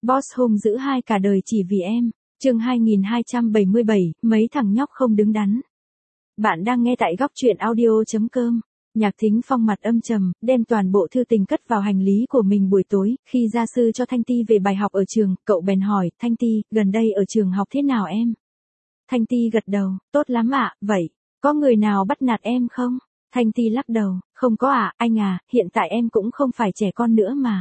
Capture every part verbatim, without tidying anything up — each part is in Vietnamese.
Boss hung dữ hai cả đời chỉ vì em. Chương hai nghìn hai trăm bảy mươi bảy, mấy thằng nhóc không đứng đắn. Bạn đang nghe tại góc truyện audio chấm com. Nhạc Thính Phong mặt âm trầm, đem toàn bộ thư tình cất vào hành lý của mình buổi tối, khi gia sư cho Thanh Ti về bài học ở trường, cậu bèn hỏi, Thanh Ti, gần đây ở trường học thế nào em? Thanh Ti gật đầu, tốt lắm ạ, vậy, có người nào bắt nạt em không? Thanh Ti lắc đầu, không có ạ, anh à, hiện tại em cũng không phải trẻ con nữa mà.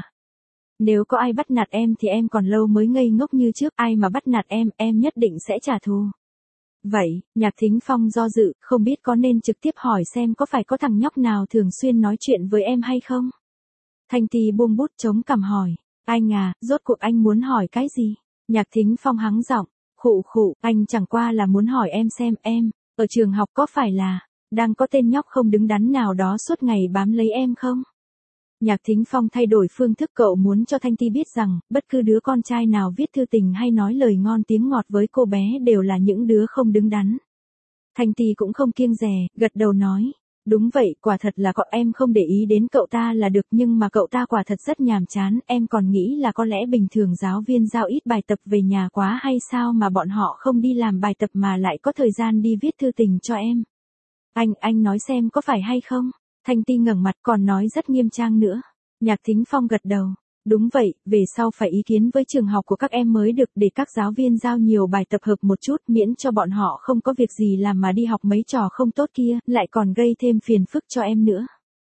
Nếu có ai bắt nạt em thì em còn lâu mới ngây ngốc như trước, ai mà bắt nạt em, em nhất định sẽ trả thù. Vậy, Nhạc Thính Phong do dự, không biết có nên trực tiếp hỏi xem có phải có thằng nhóc nào thường xuyên nói chuyện với em hay không? Thanh Ti buông bút chống cằm hỏi, anh à, rốt cuộc anh muốn hỏi cái gì? Nhạc Thính Phong hắng giọng, khụ khụ, anh chẳng qua là muốn hỏi em xem em, ở trường học có phải là, đang có tên nhóc không đứng đắn nào đó suốt ngày bám lấy em không? Nhạc Thính Phong thay đổi phương thức, cậu muốn cho Thanh Ti biết rằng, bất cứ đứa con trai nào viết thư tình hay nói lời ngon tiếng ngọt với cô bé đều là những đứa không đứng đắn. Thanh Ti cũng không kiêng dè, gật đầu nói, đúng vậy, quả thật là cậu em không để ý đến cậu ta là được, nhưng mà cậu ta quả thật rất nhàm chán, em còn nghĩ là có lẽ bình thường giáo viên giao ít bài tập về nhà quá hay sao mà bọn họ không đi làm bài tập mà lại có thời gian đi viết thư tình cho em. Anh, anh nói xem có phải hay không? Thanh Ti ngẩng mặt còn nói rất nghiêm trang nữa. Nhạc Thính Phong gật đầu. Đúng vậy, về sau phải ý kiến với trường học của các em mới được, để các giáo viên giao nhiều bài tập hợp một chút, miễn cho bọn họ không có việc gì làm mà đi học mấy trò không tốt kia, lại còn gây thêm phiền phức cho em nữa.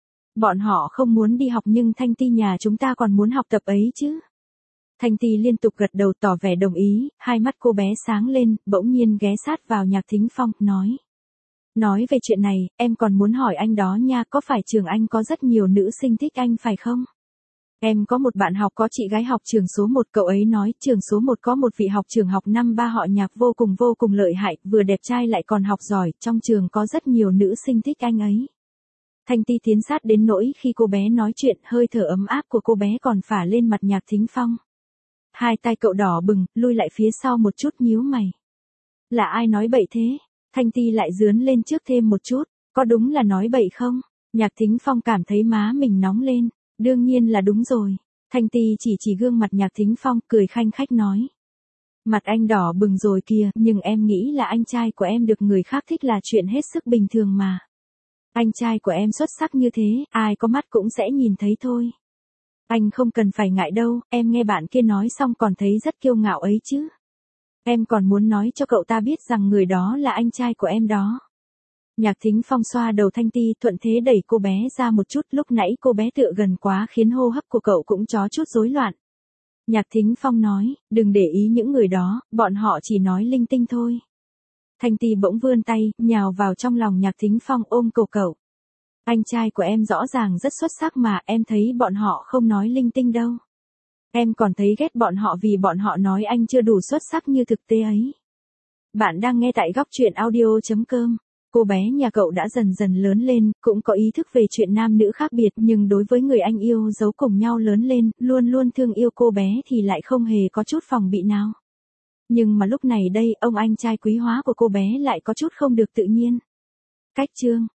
Bọn họ không muốn đi học nhưng Thanh Ti nhà chúng ta còn muốn học tập ấy chứ. Thanh Ti liên tục gật đầu tỏ vẻ đồng ý, hai mắt cô bé sáng lên, bỗng nhiên ghé sát vào Nhạc Thính Phong, nói. Nói về chuyện này, em còn muốn hỏi anh đó nha, có phải trường anh có rất nhiều nữ sinh thích anh phải không? Em có một bạn học có chị gái học trường số một, cậu ấy nói trường số một có một vị học trường học năm ba họ Nhạc vô cùng vô cùng lợi hại, vừa đẹp trai lại còn học giỏi, trong trường có rất nhiều nữ sinh thích anh ấy. Thanh Ti tiến sát đến nỗi khi cô bé nói chuyện, hơi thở ấm áp của cô bé còn phả lên mặt Nhạc Thính Phong. Hai tay cậu đỏ bừng, lui lại phía sau một chút, nhíu mày. Là ai nói bậy thế? Thanh Ti lại dướn lên trước thêm một chút, có đúng là nói bậy không? Nhạc Thính Phong cảm thấy má mình nóng lên, đương nhiên là đúng rồi. Thanh Ti chỉ chỉ gương mặt Nhạc Thính Phong, cười khanh khách nói. Mặt anh đỏ bừng rồi kìa, nhưng em nghĩ là anh trai của em được người khác thích là chuyện hết sức bình thường mà. Anh trai của em xuất sắc như thế, ai có mắt cũng sẽ nhìn thấy thôi. Anh không cần phải ngại đâu, em nghe bạn kia nói xong còn thấy rất kiêu ngạo ấy chứ. Em còn muốn nói cho cậu ta biết rằng người đó là anh trai của em đó. Nhạc Thính Phong xoa đầu Thanh Ti, thuận thế đẩy cô bé ra một chút, lúc nãy cô bé tựa gần quá khiến hô hấp của cậu cũng có chút rối loạn. Nhạc Thính Phong nói, đừng để ý những người đó, bọn họ chỉ nói linh tinh thôi. Thanh Ti bỗng vươn tay, nhào vào trong lòng Nhạc Thính Phong, ôm cổ cậu. Anh trai của em rõ ràng rất xuất sắc mà, em thấy bọn họ không nói linh tinh đâu. Em còn thấy ghét bọn họ vì bọn họ nói anh chưa đủ xuất sắc như thực tế ấy. Bạn đang nghe tại góc truyện audio chấm com. Cô bé nhà cậu đã dần dần lớn lên, cũng có ý thức về chuyện nam nữ khác biệt, nhưng đối với người anh yêu giấu cùng nhau lớn lên, luôn luôn thương yêu cô bé thì lại không hề có chút phòng bị nào. Nhưng mà lúc này đây, ông anh trai quý hóa của cô bé lại có chút không được tự nhiên. Cách chương